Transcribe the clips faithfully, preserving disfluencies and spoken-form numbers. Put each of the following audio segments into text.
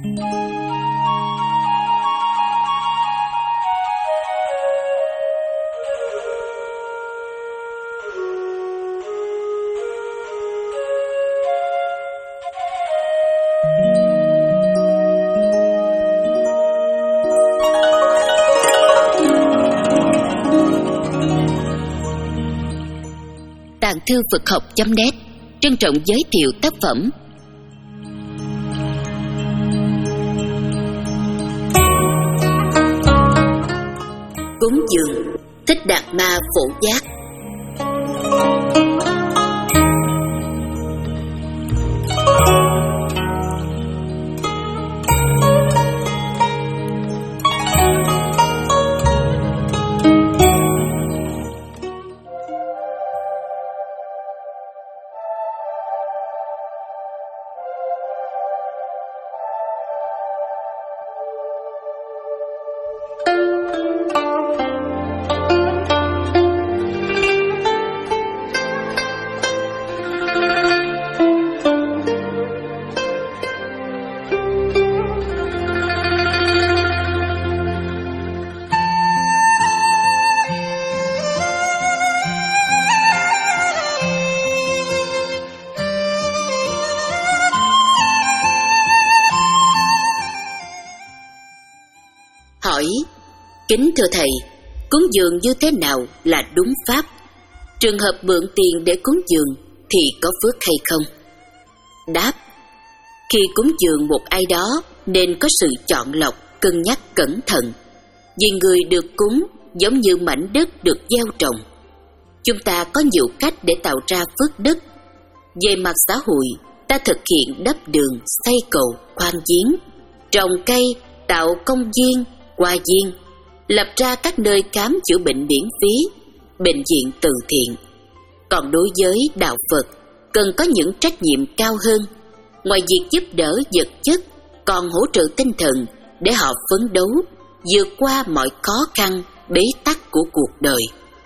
Tàng thư Phật học chấm net trân trọng giới thiệu tác phẩm Cúng dường Thích Đạt Ma Phổ Giác. Hỏi: kính thưa thầy, cúng dường như thế nào là đúng pháp? Trường hợp mượn tiền để cúng dường thì có phước hay không? Đáp: khi cúng dường một ai đó nên có sự chọn lọc, cân nhắc cẩn thận. Vì người được cúng giống như mảnh đất được gieo trồng. Chúng ta có nhiều cách để tạo ra phước đức. Về mặt xã hội, ta thực hiện đắp đường, xây cầu, khoan giếng, trồng cây, tạo công viên, qua viên, lập ra các nơi khám chữa bệnh miễn phí, bệnh viện từ thiện. Còn đối với đạo Phật, cần có những trách nhiệm cao hơn. Ngoài việc giúp đỡ vật chất, còn hỗ trợ tinh thần để họ phấn đấu, vượt qua mọi khó khăn, bế tắc của cuộc đời.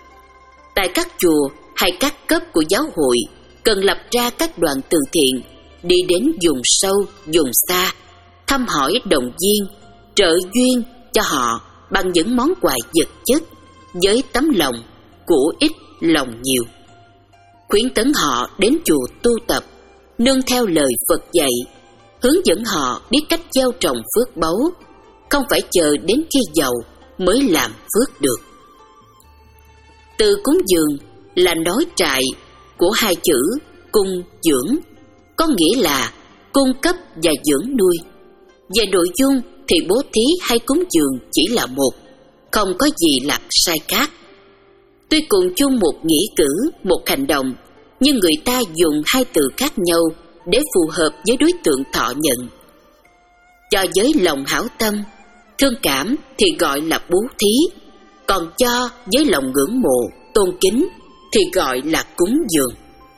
Tại các chùa hay các cấp của giáo hội, cần lập ra các đoàn từ thiện, đi đến vùng sâu, vùng xa, thăm hỏi động viên, trợ duyên cho họ bằng những món quà vật chất, với tấm lòng, của ít lòng nhiều. Khuyến tấn họ đến chùa tu tập, nương theo lời Phật dạy, hướng dẫn họ biết cách gieo trồng phước báu, không phải chờ đến khi giàu mới làm phước được. Từ cúng dường là nói trại của hai chữ cung dưỡng, có nghĩa là cung cấp và dưỡng nuôi. Về nội dung thì bố thí hay cúng dường chỉ là một, không có gì là sai khác. Tuy cùng chung một nghĩa cử, một hành động, nhưng người ta dùng hai từ khác nhau để phù hợp với đối tượng thọ nhận. Cho với lòng hảo tâm, thương cảm thì gọi là bố thí, còn cho với lòng ngưỡng mộ, tôn kính thì gọi là cúng dường.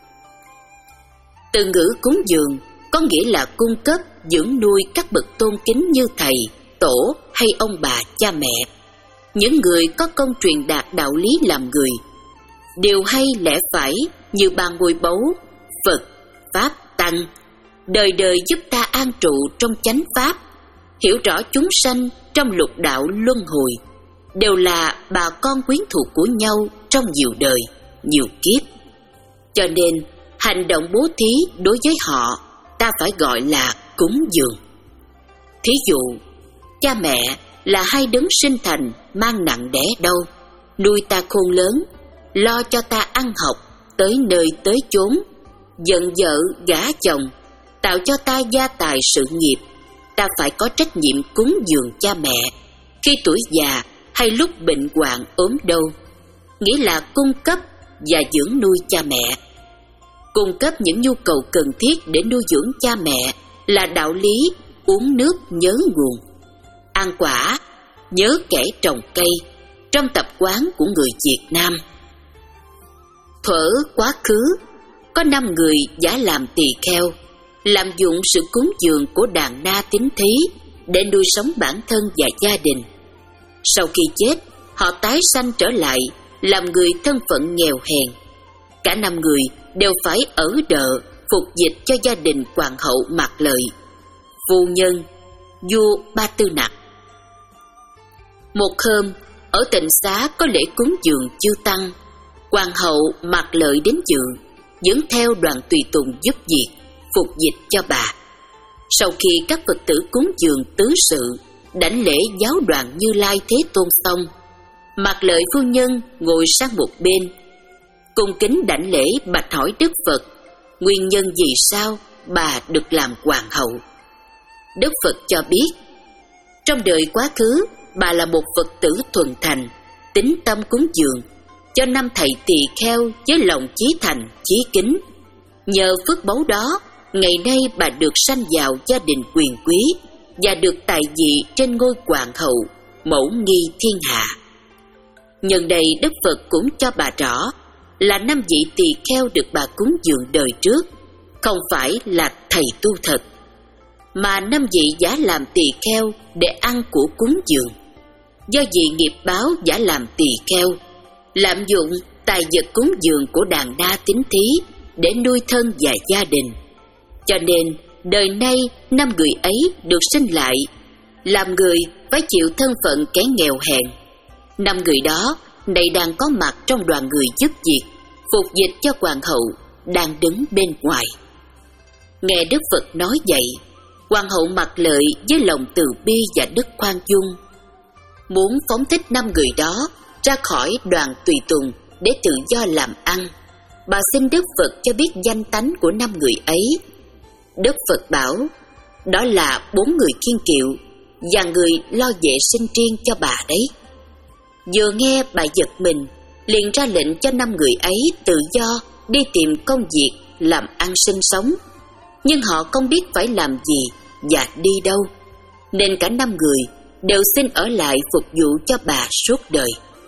Từ ngữ cúng dường có nghĩa là cung cấp, dưỡng nuôi các bậc tôn kính như thầy, tổ hay ông bà, cha mẹ, những người có công truyền đạt đạo lý làm người, điều hay lẽ phải như ba ngôi báu Phật, Pháp, Tăng, đời đời giúp ta an trụ trong chánh Pháp, hiểu rõ chúng sanh trong lục đạo luân hồi, đều là bà con quyến thuộc của nhau trong nhiều đời, nhiều kiếp. Cho nên, hành động bố thí đối với họ ta phải gọi là cúng dường. Thí dụ, cha mẹ là hai đấng sinh thành mang nặng đẻ đau, nuôi ta khôn lớn, lo cho ta ăn học, tới nơi tới chốn, giận vợ gả chồng, tạo cho ta gia tài sự nghiệp. Ta phải có trách nhiệm cúng dường cha mẹ khi tuổi già hay lúc bệnh hoạn ốm đau, nghĩa là cung cấp và dưỡng nuôi cha mẹ. Cung cấp những nhu cầu cần thiết để nuôi dưỡng cha mẹ là đạo lý uống nước nhớ nguồn, ăn quả nhớ kẻ trồng cây, trong tập quán của người Việt Nam. Thuở quá khứ, có năm người giả làm tỳ kheo, làm dụng sự cúng dường của đàn na tín thí để nuôi sống bản thân và gia đình. Sau khi chết, họ tái sanh trở lại làm người thân phận nghèo hèn. Cả năm người đều phải ở đợ phục dịch cho gia đình hoàng hậu Mạc Lợi. Phu nhân, vua Ba Tư Nặc. Một hôm, ở tịnh xá có lễ cúng dường chư tăng, hoàng hậu Mạc Lợi đến dự, dẫn theo đoàn tùy tùng giúp việc, phục dịch cho bà. Sau khi các Phật tử cúng dường tứ sự, đảnh lễ giáo đoàn Như Lai Thế Tôn xong, Mạc Lợi phu nhân ngồi sang một bên, cung kính đảnh lễ bạch hỏi Đức Phật nguyên nhân vì sao bà được làm hoàng hậu. Đức Phật cho biết, trong đời quá khứ, bà là một Phật tử thuần thành, tín tâm cúng dường cho năm thầy tỳ kheo với lòng chí thành, chí kính. Nhờ phước báu đó, ngày nay bà được sanh vào gia đình quyền quý và được tại vị trên ngôi hoàng hậu, mẫu nghi thiên hạ. Nhân đây Đức Phật cũng cho bà rõ là năm vị tỳ kheo được bà cúng dường đời trước không phải là thầy tu thật, mà năm vị giả làm tỳ kheo để ăn của cúng dường. Do vì nghiệp báo giả làm tỳ kheo, lạm dụng tài vật cúng dường của đàn đa tín thí để nuôi thân và gia đình, cho nên đời nay năm người ấy được sinh lại làm người phải chịu thân phận kẻ nghèo hèn. Năm người đó nay đang có mặt trong đoàn người giúp việc, phục dịch cho hoàng hậu đang đứng bên ngoài. Nghe Đức Phật nói vậy, hoàng hậu Mạc Lợi với lòng từ bi và đức khoan dung muốn phóng thích năm người đó ra khỏi đoàn tùy tùng để tự do làm ăn. Bà xin Đức Phật cho biết danh tánh của năm người ấy. Đức Phật bảo, đó là bốn người kiêng kiệu và người lo vệ sinh riêng cho bà đấy. Vừa nghe bà giật mình, liền ra lệnh cho năm người ấy tự do đi tìm công việc làm ăn sinh sống. Nhưng họ không biết phải làm gì và đi đâu, nên cả năm người đều xin ở lại phục vụ cho bà suốt đời.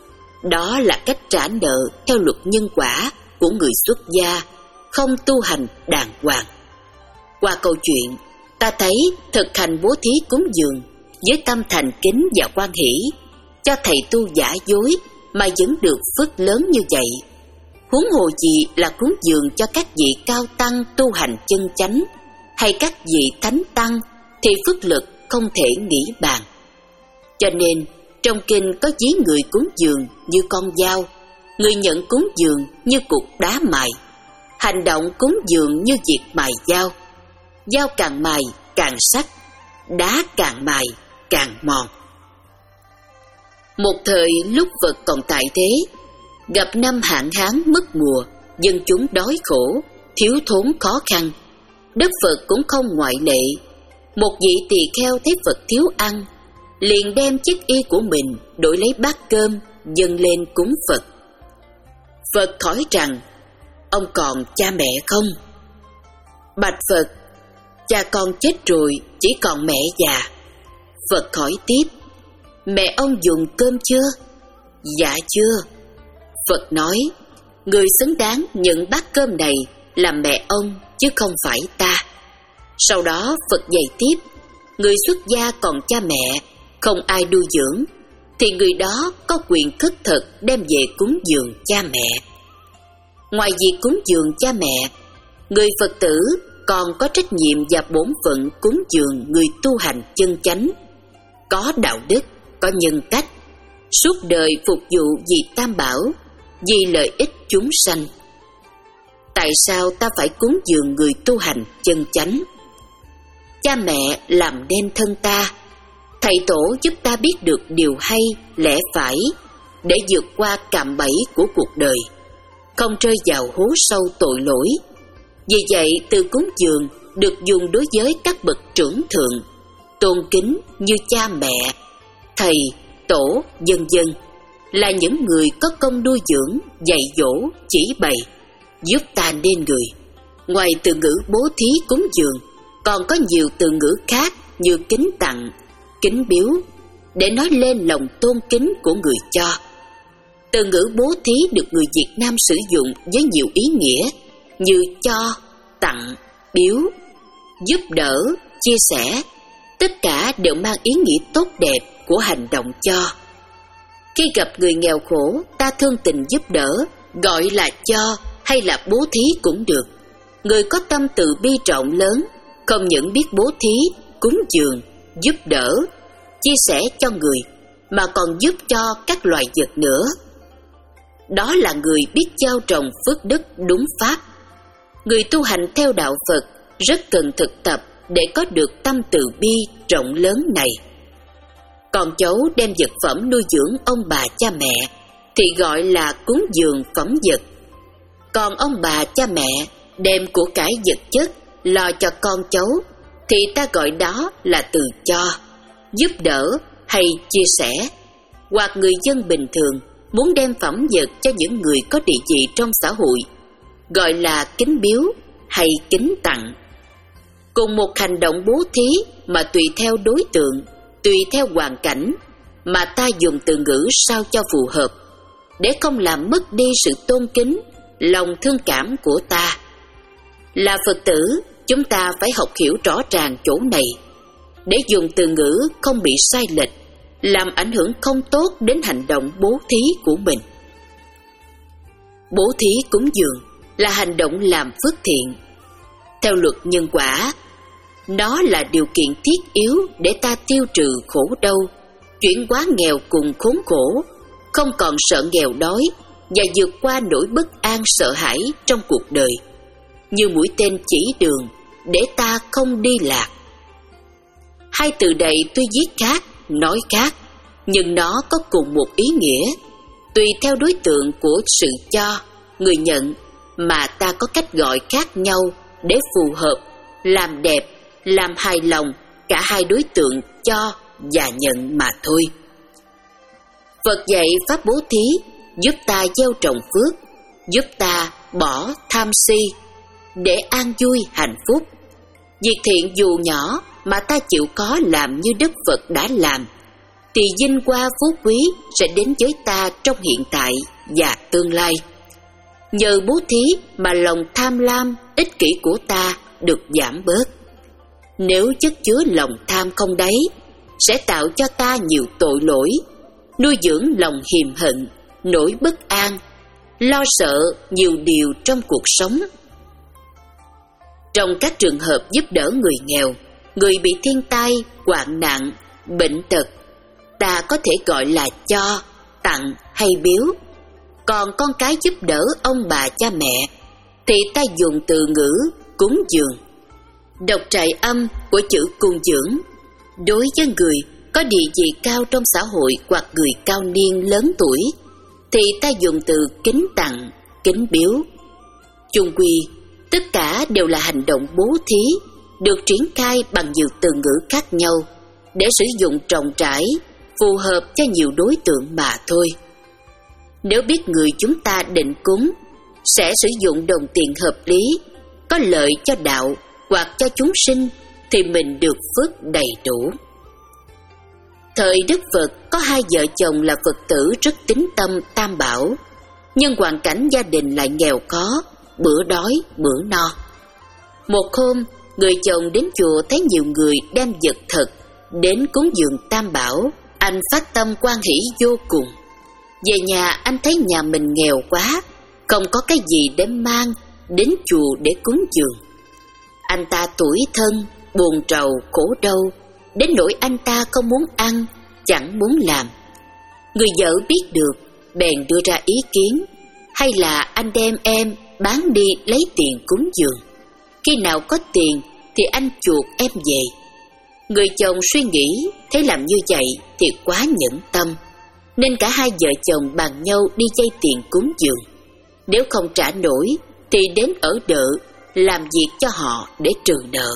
Đó là cách trả nợ theo luật nhân quả của người xuất gia, không tu hành đàng hoàng. Qua câu chuyện, ta thấy thực hành bố thí cúng dường với tâm thành kính và hoan hỷ cho thầy tu giả dối mà vẫn được phước lớn như vậy. Huống hồ gì là cúng dường cho các vị cao tăng tu hành chân chánh hay các vị thánh tăng thì phước lực không thể nghĩ bàn. Cho nên trong kinh có ví người cúng dường như con dao, người nhận cúng dường như cục đá mài. Hành động cúng dường như việc mài dao, dao càng mài càng sắc, đá càng mài càng mòn. Một thời lúc Phật còn tại thế, gặp năm hạn hán mất mùa, dân chúng đói khổ, thiếu thốn khó khăn. Đức Phật cũng không ngoại lệ. Một vị tỳ kheo thấy Phật thiếu ăn, liền đem chiếc y của mình đổi lấy bát cơm dâng lên cúng Phật. Phật hỏi rằng, ông còn cha mẹ không? Bạch Phật, cha con chết rồi, chỉ còn mẹ già. Phật hỏi tiếp, mẹ ông dùng cơm chưa? Dạ chưa. Phật nói, người xứng đáng nhận bát cơm này là mẹ ông chứ không phải ta. Sau đó Phật dạy tiếp, người xuất gia còn cha mẹ, không ai nuôi dưỡng, thì người đó có quyền khất thực đem về cúng dường cha mẹ. Ngoài việc cúng dường cha mẹ, người Phật tử còn có trách nhiệm và bổn phận cúng dường người tu hành chân chánh, có đạo đức, có nhân cách, suốt đời phục vụ vì Tam Bảo, vì lợi ích chúng sanh. Tại sao ta phải cúng dường người tu hành chân chánh? Cha mẹ làm nên thân ta, thầy tổ giúp ta biết được điều hay, lẽ phải để vượt qua cạm bẫy của cuộc đời, không rơi vào hố sâu tội lỗi. Vì vậy từ cúng dường được dùng đối với các bậc trưởng thượng, tôn kính như cha mẹ, thầy, tổ, vân vân, là những người có công nuôi dưỡng, dạy dỗ, chỉ bày, giúp ta nên người. Ngoài từ ngữ bố thí cúng dường, còn có nhiều từ ngữ khác như kính tặng, kính biếu, để nói lên lòng tôn kính của người cho. Từ ngữ bố thí được người Việt Nam sử dụng với nhiều ý nghĩa như cho, tặng, biếu, giúp đỡ, chia sẻ. Tất cả đều mang ý nghĩa tốt đẹp của hành động cho. Khi gặp người nghèo khổ, ta thương tình giúp đỡ, gọi là cho hay là bố thí cũng được. Người có tâm từ bi rộng lớn, không những biết bố thí, cúng dường, giúp đỡ, chia sẻ cho người, mà còn giúp cho các loài vật nữa. Đó là người biết gieo trồng phước đức đúng pháp. Người tu hành theo đạo Phật rất cần thực tập để có được tâm từ bi rộng lớn này. Con cháu đem vật phẩm nuôi dưỡng ông bà cha mẹ thì gọi là cúng dường phẩm vật. Còn ông bà cha mẹ đem của cải vật chất lo cho con cháu thì ta gọi đó là từ cho, giúp đỡ hay chia sẻ. Hoặc người dân bình thường muốn đem phẩm vật cho những người có địa vị trong xã hội, gọi là kính biếu hay kính tặng. Cùng một hành động bố thí mà tùy theo đối tượng, tùy theo hoàn cảnh mà ta dùng từ ngữ sao cho phù hợp, để không làm mất đi sự tôn kính, lòng thương cảm của ta. Là Phật tử, chúng ta phải học hiểu rõ ràng chỗ này, để dùng từ ngữ không bị sai lệch, làm ảnh hưởng không tốt đến hành động bố thí của mình. Bố thí cúng dường là hành động làm phước thiện. Theo luật nhân quả, nó là điều kiện thiết yếu để ta tiêu trừ khổ đau, chuyển hóa nghèo cùng khốn khổ, không còn sợ nghèo đói và vượt qua nỗi bất an sợ hãi trong cuộc đời, như mũi tên chỉ đường để ta không đi lạc. Hai từ này tuy viết khác, nói khác, nhưng nó có cùng một ý nghĩa, tùy theo đối tượng của sự cho, người nhận mà ta có cách gọi khác nhau để phù hợp, làm đẹp, làm hài lòng cả hai đối tượng cho và nhận mà thôi. Phật dạy pháp bố thí giúp ta gieo trồng phước, giúp ta bỏ tham si để an vui hạnh phúc. Việc thiện dù nhỏ mà ta chịu khó làm như Đức Phật đã làm, thì vinh hoa phú quý sẽ đến với ta trong hiện tại và tương lai. Nhờ bố thí mà lòng tham lam, ích kỷ của ta được giảm bớt. Nếu chất chứa lòng tham không đáy, sẽ tạo cho ta nhiều tội lỗi, nuôi dưỡng lòng hiềm hận, nỗi bất an, lo sợ nhiều điều trong cuộc sống. Trong các trường hợp giúp đỡ người nghèo, người bị thiên tai, hoạn nạn, bệnh tật, ta có thể gọi là cho, tặng hay biếu. Còn con cái giúp đỡ ông bà cha mẹ thì ta dùng từ ngữ cúng dường. Đọc trại âm của chữ cung dưỡng đối với người có địa vị cao trong xã hội hoặc người cao niên lớn tuổi thì ta dùng từ kính tặng, kính biếu. Chung quy, tất cả đều là hành động bố thí được triển khai bằng nhiều từ ngữ khác nhau để sử dụng rộng rãi, phù hợp cho nhiều đối tượng mà thôi. Nếu biết người chúng ta định cúng sẽ sử dụng đồng tiền hợp lý, có lợi cho đạo hoặc cho chúng sinh, thì mình được phước đầy đủ. Thời Đức Phật có hai vợ chồng là Phật tử rất tín tâm tam bảo, nhưng hoàn cảnh gia đình lại nghèo khó, bữa đói bữa no. Một hôm, người chồng đến chùa thấy nhiều người đem vật thật đến cúng dường tam bảo, anh phát tâm hoan hỷ vô cùng. Về nhà anh thấy nhà mình nghèo quá, không có cái gì để mang đến chùa để cúng dường. Anh ta tủi thân, buồn rầu, khổ đau, đến nỗi anh ta không muốn ăn, chẳng muốn làm. Người vợ biết được, bèn đưa ra ý kiến, hay là anh đem em bán đi lấy tiền cúng dường. Khi nào có tiền thì anh chuộc em về. Người chồng suy nghĩ, thấy làm như vậy thì quá nhẫn tâm, nên cả hai vợ chồng bàn nhau đi vay tiền cúng dường. Nếu không trả nổi thì đến ở đợ, làm việc cho họ để trừ nợ.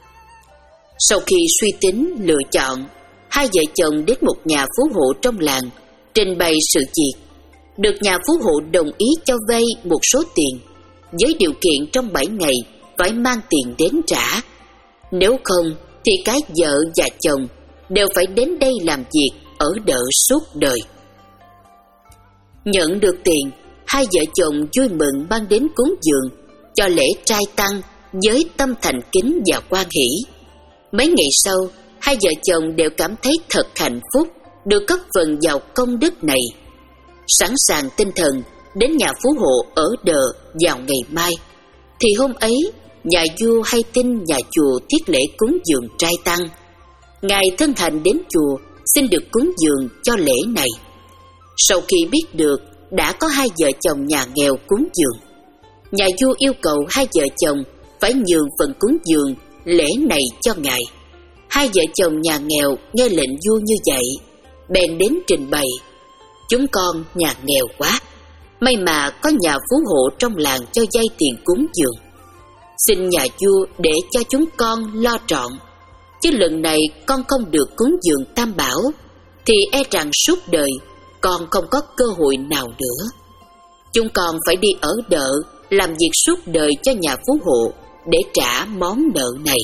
Sau khi suy tính, lựa chọn, hai vợ chồng đến một nhà phú hộ trong làng, trình bày sự việc. Được nhà phú hộ đồng ý cho vay một số tiền, với điều kiện trong bảy ngày phải mang tiền đến trả. Nếu không thì cả vợ và chồng đều phải đến đây làm việc ở đợ suốt đời. Nhận được tiền, hai vợ chồng vui mừng mang đến cúng dường, cho lễ trai tăng với tâm thành kính và hoan hỷ. Mấy ngày sau, hai vợ chồng đều cảm thấy thật hạnh phúc được góp phần vào công đức này. Sẵn sàng tinh thần đến nhà phú hộ ở đợ vào ngày mai, thì hôm ấy nhà vua hay tin nhà chùa thiết lễ cúng dường trai tăng. Ngài thân hành đến chùa xin được cúng dường cho lễ này. Sau khi biết được đã có hai vợ chồng nhà nghèo cúng dường, nhà vua yêu cầu hai vợ chồng phải nhường phần cúng dường lễ này cho ngài. Hai vợ chồng nhà nghèo nghe lệnh vua như vậy, bèn đến trình bày: chúng con nhà nghèo quá, may mà có nhà phú hộ trong làng cho vay tiền cúng dường. Xin nhà vua để cho chúng con lo trọn, chứ lần này con không được cúng dường Tam Bảo thì e rằng suốt đời con không có cơ hội nào nữa. Chúng con phải đi ở đợ làm việc suốt đời cho nhà phú hộ để trả món nợ này.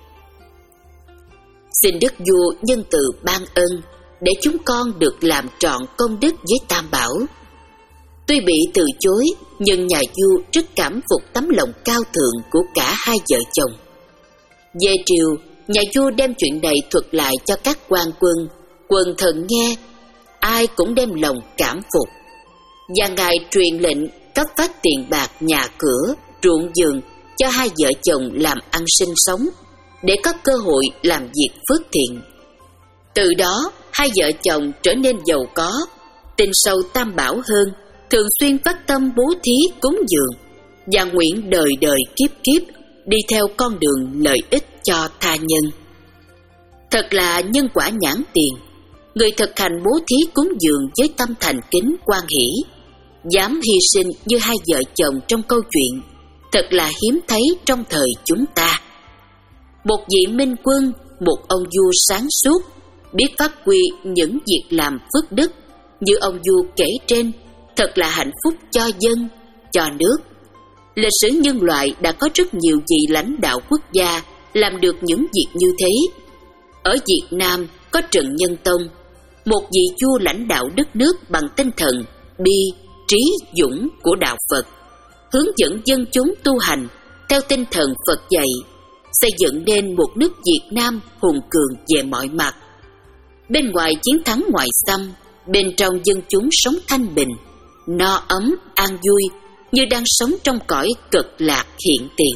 Xin đức vua nhân từ ban ân để chúng con được làm trọn công đức với Tam Bảo. Tuy bị từ chối, nhưng nhà vua rất cảm phục tấm lòng cao thượng của cả hai vợ chồng. Về triều, nhà vua đem chuyện này thuật lại cho các quan quân, quần thần nghe, ai cũng đem lòng cảm phục. Và ngài truyền lệnh cấp phát tiền bạc, nhà cửa, ruộng vườn cho hai vợ chồng làm ăn sinh sống, để có cơ hội làm việc phước thiện. Từ đó, hai vợ chồng trở nên giàu có, tin sâu Tam Bảo hơn, thường xuyên phát tâm bố thí cúng dường, và nguyện đời đời kiếp kiếp đi theo con đường lợi ích cho tha nhân. Thật là nhân quả nhãn tiền, người thực hành bố thí cúng dường với tâm thành kính hoan hỷ, dám hy sinh như hai vợ chồng trong câu chuyện, thật là hiếm thấy trong thời chúng ta. Một vị minh quân, một ông vua sáng suốt, biết phát huy những việc làm phước đức như ông vua kể trên, thật là hạnh phúc cho dân, cho nước. Lịch sử nhân loại đã có rất nhiều vị lãnh đạo quốc gia làm được những việc như thế. Ở Việt Nam có Trần Nhân Tông, một vị vua lãnh đạo đất nước bằng tinh thần bi, trí, dũng của đạo Phật, hướng dẫn dân chúng tu hành theo tinh thần Phật dạy, xây dựng nên một nước Việt Nam hùng cường về mọi mặt. Bên ngoài chiến thắng ngoại xâm, bên trong dân chúng sống thanh bình, no ấm, an vui, như đang sống trong cõi cực lạc hiện tiền.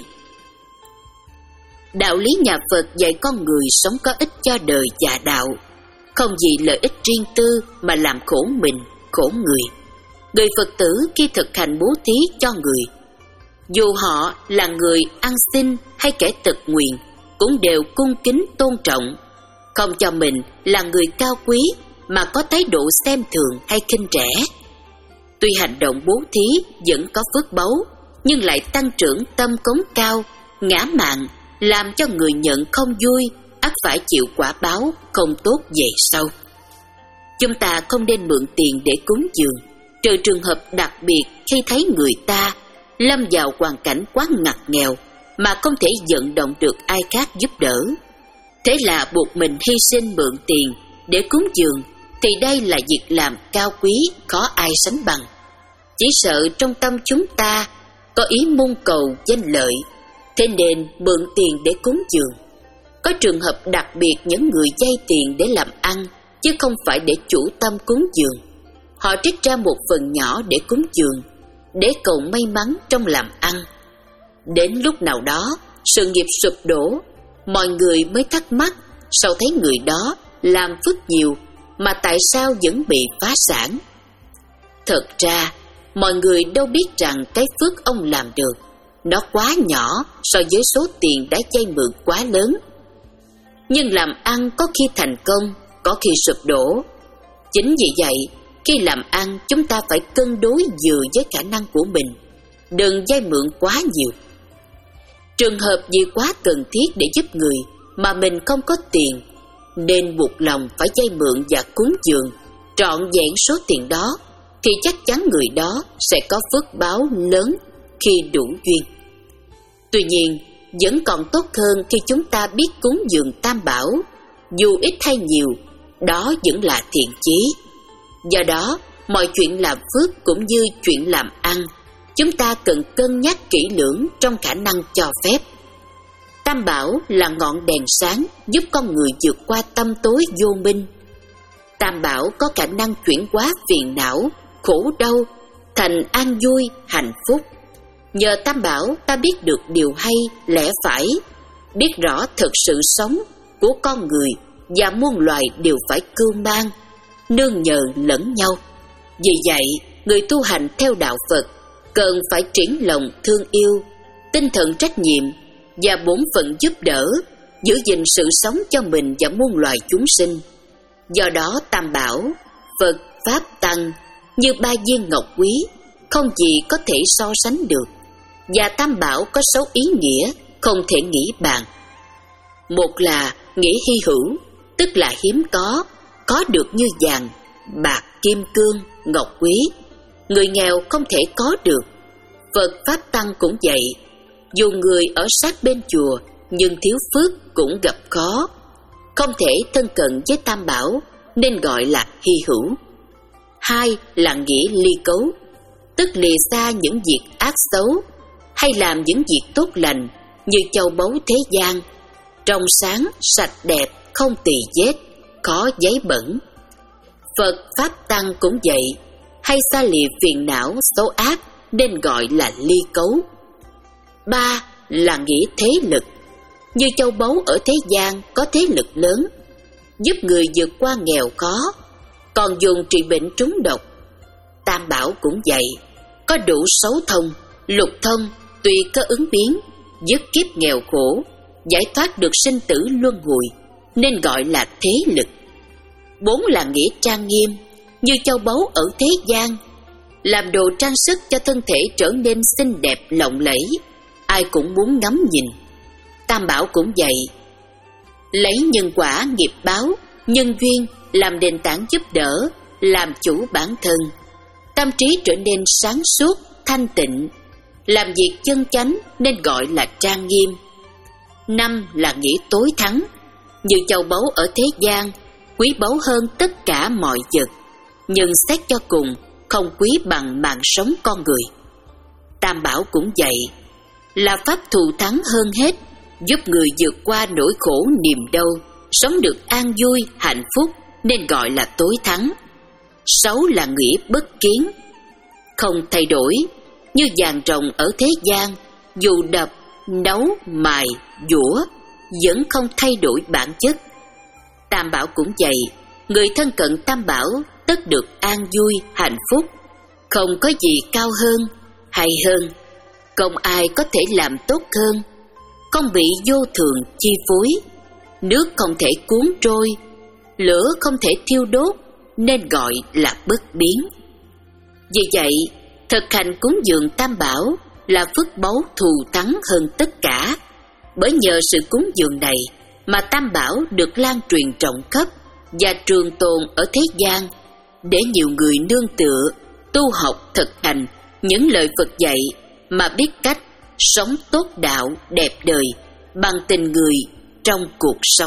Đạo lý nhà Phật dạy con người sống có ích cho đời và đạo, không vì lợi ích riêng tư mà làm khổ mình, khổ người. Người Phật tử khi thực hành bố thí cho người, dù họ là người ăn xin hay kẻ tật nguyền, cũng đều cung kính tôn trọng, không cho mình là người cao quý mà có thái độ xem thường hay khinh rẻ. Tuy hành động bố thí vẫn có phước báu, nhưng lại tăng trưởng tâm cống cao, ngã mạn, làm cho người nhận không vui, ắt phải chịu quả báo không tốt về sau. Chúng ta không nên mượn tiền để cúng dường, trừ trường hợp đặc biệt khi thấy người ta lâm vào hoàn cảnh quá ngặt nghèo mà không thể vận động được ai khác giúp đỡ. Thế là buộc mình hy sinh mượn tiền để cúng dường, thì đây là việc làm cao quý khó ai sánh bằng. Chỉ sợ trong tâm chúng ta có ý mong cầu danh lợi, thế nên mượn tiền để cúng dường. Có trường hợp đặc biệt những người vay tiền để làm ăn, chứ không phải để chủ tâm cúng dường. Họ trích ra một phần nhỏ để cúng dường, để cầu may mắn trong làm ăn. Đến lúc nào đó, sự nghiệp sụp đổ, mọi người mới thắc mắc, sao thấy người đó làm phước nhiều mà tại sao vẫn bị phá sản. Thật ra, mọi người đâu biết rằng cái phước ông làm được, nó quá nhỏ so với số tiền đã vay mượn quá lớn. Nhưng làm ăn có khi thành công, có khi sụp đổ. Chính vì vậy, khi làm ăn chúng ta phải cân đối vừa với khả năng của mình, đừng vay mượn quá nhiều. Trường hợp vì quá cần thiết để giúp người mà mình không có tiền, nên buộc lòng phải vay mượn và cúng dường trọn vẹn số tiền đó, thì chắc chắn người đó sẽ có phước báo lớn khi đủ duyên. Tuy nhiên, vẫn còn tốt hơn khi chúng ta biết cúng dường Tam Bảo, dù ít hay nhiều, đó vẫn là thiện chí. Do đó, mọi chuyện làm phước cũng như chuyện làm ăn, chúng ta cần cân nhắc kỹ lưỡng trong khả năng cho phép. Tam Bảo là ngọn đèn sáng giúp con người vượt qua tâm tối vô minh. Tam Bảo có khả năng chuyển hóa phiền não, khổ đau thành an vui, hạnh phúc. Nhờ Tam Bảo ta biết được điều hay, lẽ phải, biết rõ thực sự sống của con người và muôn loài đều phải cưu mang, nương nhờ lẫn nhau. Vì vậy, người tu hành theo đạo Phật cần phải triển lòng thương yêu, tinh thần trách nhiệm và bổn phận giúp đỡ, giữ gìn sự sống cho mình và muôn loài chúng sinh. Do đó Tam Bảo, Phật, Pháp, Tăng như ba viên ngọc quý, không gì có thể so sánh được. Và Tam Bảo có sáu ý nghĩa không thể nghĩ bàn. Một là nghĩa hy hữu, tức là hiếm có, có được như vàng, bạc, kim cương, ngọc quý, người nghèo không thể có được. Phật, Pháp, Tăng cũng vậy, dù người ở sát bên chùa nhưng thiếu phước cũng gặp khó, không thể thân cận với Tam Bảo nên gọi là hy hữu. Hai là nghĩa ly cấu, tức lìa xa những việc ác xấu, hay làm những việc tốt lành như châu báu thế gian, trong sáng, sạch đẹp, không tỳ vết, khó giấy bẩn. Phật, Pháp, Tăng cũng vậy, hay xa lìa phiền não, xấu ác nên gọi là ly cấu. Ba là nghĩa thế lực, như châu báu ở thế gian có thế lực lớn, giúp người vượt qua nghèo khó, còn dùng trị bệnh trúng độc. Tam Bảo cũng vậy, có đủ sáu thông, lục thông, tùy cơ ứng biến, dứt kiếp nghèo khổ, giải thoát được sinh tử luân hồi, nên gọi là thế lực. Bốn là nghĩa trang nghiêm, như châu báu ở thế gian, làm đồ trang sức cho thân thể trở nên xinh đẹp lộng lẫy, ai cũng muốn ngắm nhìn. Tam Bảo cũng vậy, lấy nhân quả nghiệp báo, nhân duyên làm nền tảng giúp đỡ, làm chủ bản thân, tâm trí trở nên sáng suốt, thanh tịnh, làm việc chân chánh nên gọi là trang nghiêm. Năm là nghĩa tối thắng, như châu báu ở thế gian, quý báu hơn tất cả mọi vật, nhưng xét cho cùng không quý bằng mạng sống con người. Tam Bảo cũng vậy, là pháp thù thắng hơn hết, giúp người vượt qua nỗi khổ niềm đau, sống được an vui, hạnh phúc nên gọi là tối thắng. Sáu là nghĩa bất kiến, không thay đổi, như vàng ròng ở thế gian, dù đập, nấu, mài, giũa vẫn không thay đổi bản chất. Tam Bảo cũng vậy, người thân cận Tam Bảo tất được an vui, hạnh phúc, không có gì cao hơn, hay hơn, không ai có thể làm tốt hơn, không bị vô thường chi phối, nước không thể cuốn trôi, lửa không thể thiêu đốt nên gọi là bất biến. Vì vậy, thực hành cúng dường Tam Bảo là phước báu thù thắng hơn tất cả. Bởi nhờ sự cúng dường này mà Tam Bảo được lan truyền rộng khắp và trường tồn ở thế gian, để nhiều người nương tựa, tu học thực hành những lời Phật dạy mà biết cách sống tốt đạo đẹp đời bằng tình người trong cuộc sống.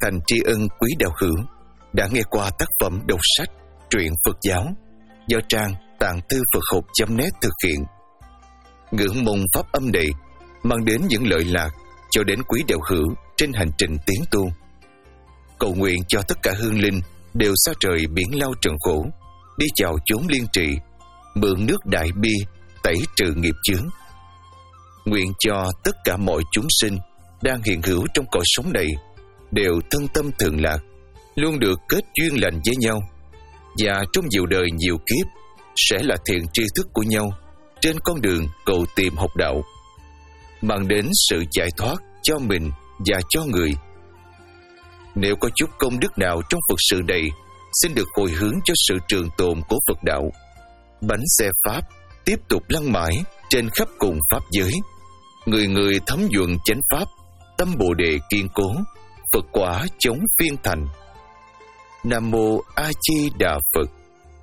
thành tri ân quý đạo hữu đã nghe qua tác phẩm đọc sách truyện Phật giáo do trang tạng thư Phật học chấm net thực hiện. Ngưỡng mong pháp âm này mang đến những lợi lạc cho đến quý đạo hữu trên hành trình tiến tu. Cầu nguyện cho tất cả hương linh đều xa trời biển lao trần khổ, đi chào chốn liên trị, mượn nước đại bi tẩy trừ nghiệp chướng. Nguyện cho tất cả mọi chúng sinh đang hiện hữu trong cõi sống này đều thân tâm thường lạc, luôn được kết duyên lành với nhau, và trong nhiều đời nhiều kiếp sẽ là thiện tri thức của nhau trên con đường cầu tìm học đạo, mang đến sự giải thoát cho mình và cho người. Nếu có chút công đức nào trong Phật sự này, xin được hồi hướng cho sự trường tồn của Phật đạo. Bánh xe Pháp tiếp tục lăn mãi trên khắp cùng Pháp giới. Người người thấm nhuận chánh Pháp, tâm Bồ Đề kiên cố, Phật quả chống phiên thành. Nam Mô A Di Đà Phật.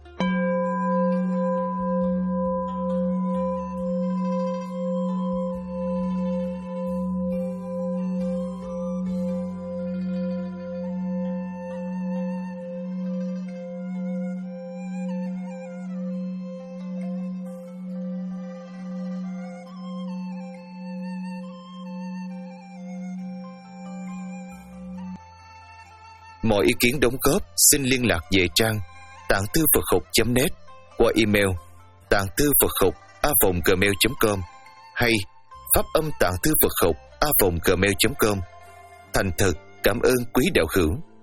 Mọi ý kiến đóng góp xin liên lạc về trang tạng thư Phật học chấm net qua email tạng thư Phật học a vòng gmail chấm com hay pháp âm tạng thư Phật học a vòng gmail chấm com. Thành thật cảm ơn quý đạo hữu.